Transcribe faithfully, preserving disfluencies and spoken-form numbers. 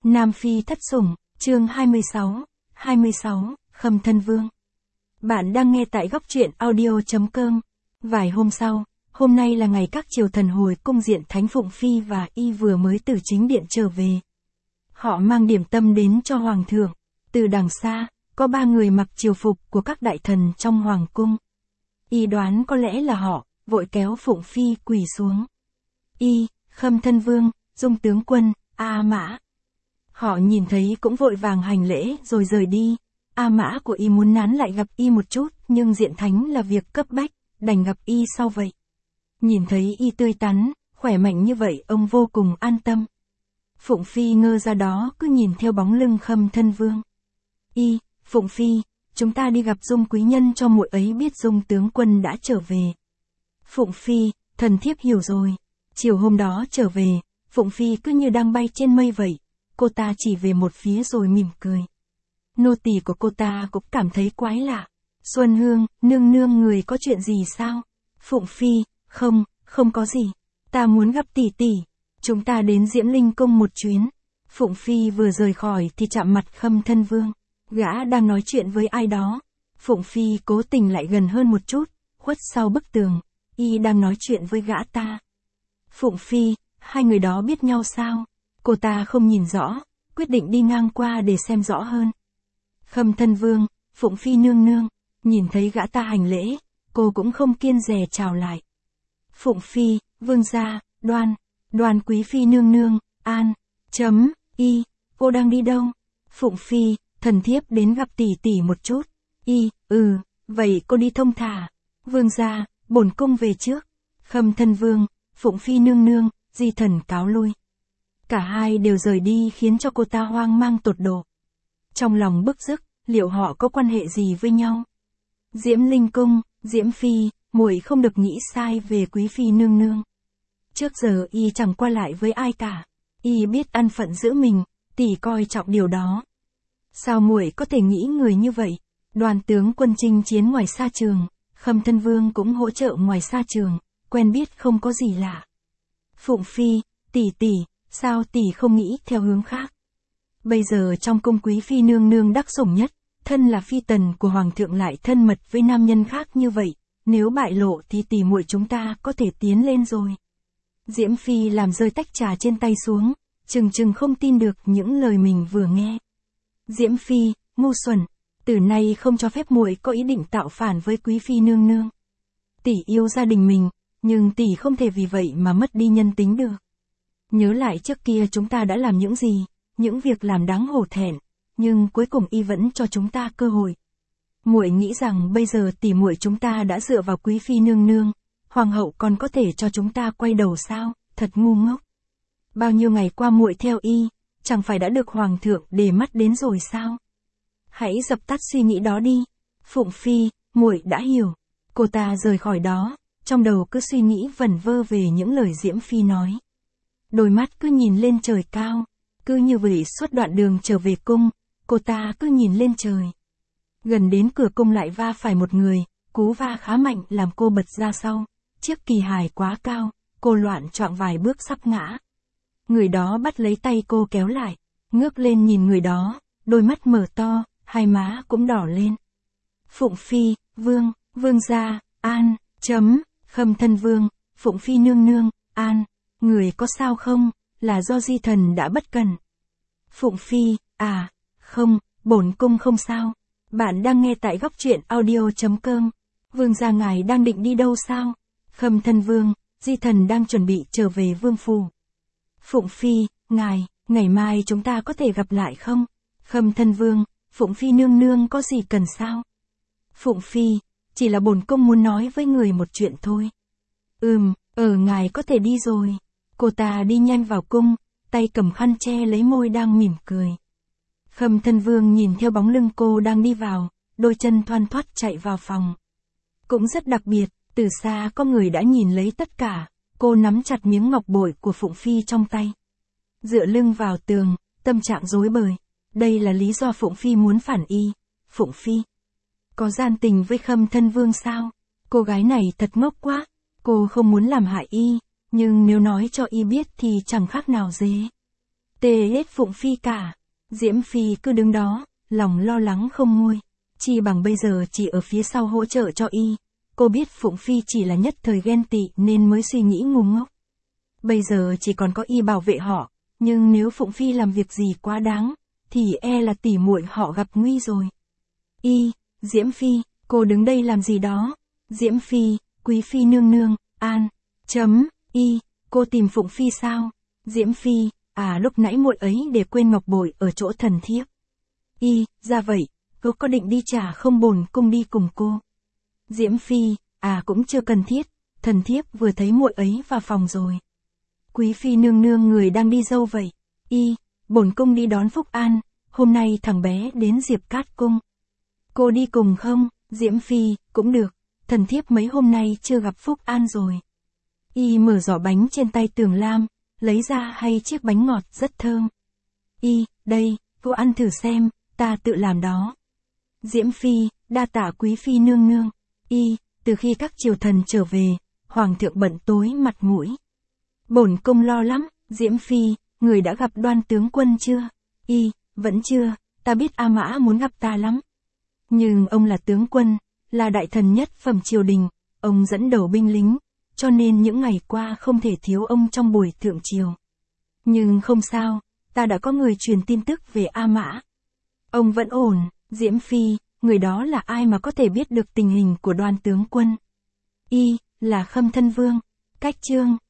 Nam Phi thất sủng, chương hai mươi sáu, hai mươi sáu, Khâm Thân Vương. Bạn đang nghe tại góc truyện audio.com. Vài hôm sau, hôm nay là ngày các triều thần hồi cung diện Thánh Phụng Phi và Y vừa mới từ chính điện trở về. Họ mang điểm tâm đến cho Hoàng thượng. Từ đằng xa, có ba người mặc triều phục của các đại thần trong Hoàng cung. Y đoán có lẽ là họ, vội kéo Phụng Phi quỳ xuống. Y, Khâm Thân Vương, Dung tướng quân, A Mã. Họ nhìn thấy cũng vội vàng hành lễ rồi rời đi. A Mã của Y muốn nán lại gặp Y một chút, nhưng diện thánh là việc cấp bách, đành gặp Y sau vậy. Nhìn thấy Y tươi tắn, khỏe mạnh như vậy ông vô cùng an tâm. Phụng Phi ngơ ra đó cứ nhìn theo bóng lưng Khâm Thân Vương. Y, Phụng Phi, chúng ta đi gặp Dung quý nhân cho muội ấy biết Dung tướng quân đã trở về. Phụng Phi, thần thiếp hiểu rồi. Chiều hôm đó trở về, Phụng Phi cứ như đang bay trên mây vậy. Cô ta chỉ về một phía rồi mỉm cười. Nô tỳ của cô ta cũng cảm thấy quái lạ. Xuân Hương, nương nương người có chuyện gì sao? Phụng Phi, không, không có gì. Ta muốn gặp tỷ tỷ. Chúng ta đến Diễm Linh Cung một chuyến. Phụng Phi vừa rời khỏi thì chạm mặt Khâm Thân Vương. Gã đang nói chuyện với ai đó. Phụng Phi cố tình lại gần hơn một chút, khuất sau bức tường. Y đang nói chuyện với gã ta. Phụng Phi, hai người đó biết nhau sao? Cô ta không nhìn rõ, quyết định đi ngang qua để xem rõ hơn. Khâm Thân Vương, Phụng Phi nương nương, nhìn thấy gã ta hành lễ, cô cũng không kiêng dè chào lại. Phụng Phi, vương gia, đoan, đoan quý phi nương nương, an, chấm, y, cô đang đi đâu? Phụng Phi, thần thiếp đến gặp tỷ tỷ một chút. Y, ừ, vậy cô đi thông thả. Vương gia, bổn cung về trước. Khâm Thân Vương, Phụng Phi nương nương, di thần cáo lui. Cả hai đều rời đi khiến cho cô ta hoang mang tột độ. Trong lòng bức rứt, liệu họ có quan hệ gì với nhau? Diễm Linh Cung, Diễm Phi, muội không được nghĩ sai về quý phi nương nương. Trước giờ Y chẳng qua lại với ai cả. Y biết ăn phận giữ mình, tỷ coi trọng điều đó. Sao muội có thể nghĩ người như vậy? Đoàn tướng quân chinh chiến ngoài xa trường, Khâm Thân Vương cũng hỗ trợ ngoài xa trường, quen biết không có gì lạ. Phụng Phi, tỷ tỷ, sao tỷ không nghĩ theo hướng khác? Bây giờ trong cung quý phi nương nương đắc sủng nhất, thân là phi tần của hoàng thượng lại thân mật với nam nhân khác như vậy, nếu bại lộ thì tỷ muội chúng ta có thể tiến lên rồi. Diễm Phi làm rơi tách trà trên tay xuống, chừng chừng không tin được những lời mình vừa nghe. Diễm Phi, ngu xuẩn, từ nay không cho phép muội có ý định tạo phản với quý phi nương nương. Tỷ yêu gia đình mình, nhưng tỷ không thể vì vậy mà mất đi nhân tính được. Nhớ lại trước kia chúng ta đã làm những gì, những việc làm đáng hổ thẹn, nhưng cuối cùng Y vẫn cho chúng ta cơ hội. Muội nghĩ rằng bây giờ tỷ muội chúng ta đã dựa vào quý phi nương nương, hoàng hậu còn có thể cho chúng ta quay đầu sao? Thật ngu ngốc. Bao nhiêu ngày qua muội theo Y, chẳng phải đã được hoàng thượng để mắt đến rồi sao? Hãy dập tắt suy nghĩ đó đi. Phụng Phi, muội đã hiểu. Cô ta rời khỏi đó, trong đầu cứ suy nghĩ vẩn vơ về những lời Diễm Phi nói. Đôi mắt cứ nhìn lên trời cao, cứ như vậy suốt đoạn đường trở về cung, cô ta cứ nhìn lên trời. Gần đến cửa cung lại va phải một người, cú va khá mạnh làm cô bật ra sau. Chiếc kỳ hài quá cao, cô loạn choạng vài bước sắp ngã. Người đó bắt lấy tay cô kéo lại, ngước lên nhìn người đó, đôi mắt mở to, hai má cũng đỏ lên. Phụng Phi, vương, vương gia, an, chấm, Khâm Thân Vương, Phụng Phi nương nương, an, người có sao không, là do di thần đã bất cẩn. Phụng Phi, à, không, bổn cung không sao. Bạn đang nghe tại góc truyện audio.com. Vương gia ngài đang định đi đâu sao? Khâm Thân Vương, di thần đang chuẩn bị trở về vương phủ. Phụng Phi, ngài, ngày mai chúng ta có thể gặp lại không? Khâm Thân Vương, Phụng Phi nương nương có gì cần sao? Phụng Phi, chỉ là bổn cung muốn nói với người một chuyện thôi. Ừm, ở ngài có thể đi rồi. Cô ta đi nhanh vào cung, tay cầm khăn che lấy môi đang mỉm cười. Khâm Thân Vương nhìn theo bóng lưng cô đang đi vào, đôi chân thoăn thoắt chạy vào phòng. Cũng rất đặc biệt, từ xa có người đã nhìn lấy tất cả, cô nắm chặt miếng ngọc bội của Phụng Phi trong tay. Dựa lưng vào tường, tâm trạng rối bời. Đây là lý do Phụng Phi muốn phản Y. Phụng Phi có gian tình với Khâm Thân Vương sao? Cô gái này thật ngốc quá. Cô không muốn làm hại Y, nhưng nếu nói cho Y biết thì chẳng khác nào dế. Tê hết Phụng Phi cả. Diễm Phi cứ đứng đó, lòng lo lắng không nguôi. Chi bằng bây giờ chỉ ở phía sau hỗ trợ cho y. Cô biết Phụng Phi chỉ là nhất thời ghen tị nên mới suy nghĩ ngu ngốc. Bây giờ chỉ còn có y bảo vệ họ, nhưng nếu Phụng Phi làm việc gì quá đáng, thì e là tỉ muội họ gặp nguy rồi. Y, Diễm Phi, cô đứng đây làm gì đó? Diễm Phi, Quý Phi nương nương, an, chấm, y, cô tìm Phụng Phi sao? Diễm Phi, à lúc nãy muội ấy để quên ngọc bội ở chỗ thần thiếp. Y, ra vậy, cô có định đi trả không bổn cung đi cùng cô? Diễm Phi, à cũng chưa cần thiết, thần thiếp vừa thấy muội ấy vào phòng rồi. Quý Phi nương nương người đang đi dâu vậy. Y, bổn cung đi đón Phúc An, hôm nay thằng bé đến Diệp Cát cung. Cô đi cùng không? Diễm Phi, cũng được, thần thiếp mấy hôm nay chưa gặp Phúc An rồi. Y mở giỏ bánh trên tay Tường Lam, lấy ra hay chiếc bánh ngọt rất thơm. Y, đây, cô ăn thử xem, ta tự làm đó. Diễm Phi, đa tạ Quý Phi nương nương. Y, từ khi các triều thần trở về, Hoàng thượng bận tối mặt mũi. Bổn cung lo lắm. Diễm Phi, người đã gặp Đoan tướng quân chưa? Y, vẫn chưa, ta biết A Mã muốn gặp ta lắm. Nhưng ông là tướng quân, là đại thần nhất phẩm triều đình, ông dẫn đầu binh lính, cho nên những ngày qua không thể thiếu ông trong buổi thượng triều. Nhưng không sao, ta đã có người truyền tin tức về A Mã. Ông vẫn ổn. Diễm Phi, người đó là ai mà có thể biết được tình hình của Đoan tướng quân? Y, là Khâm Thân Vương. Cách chương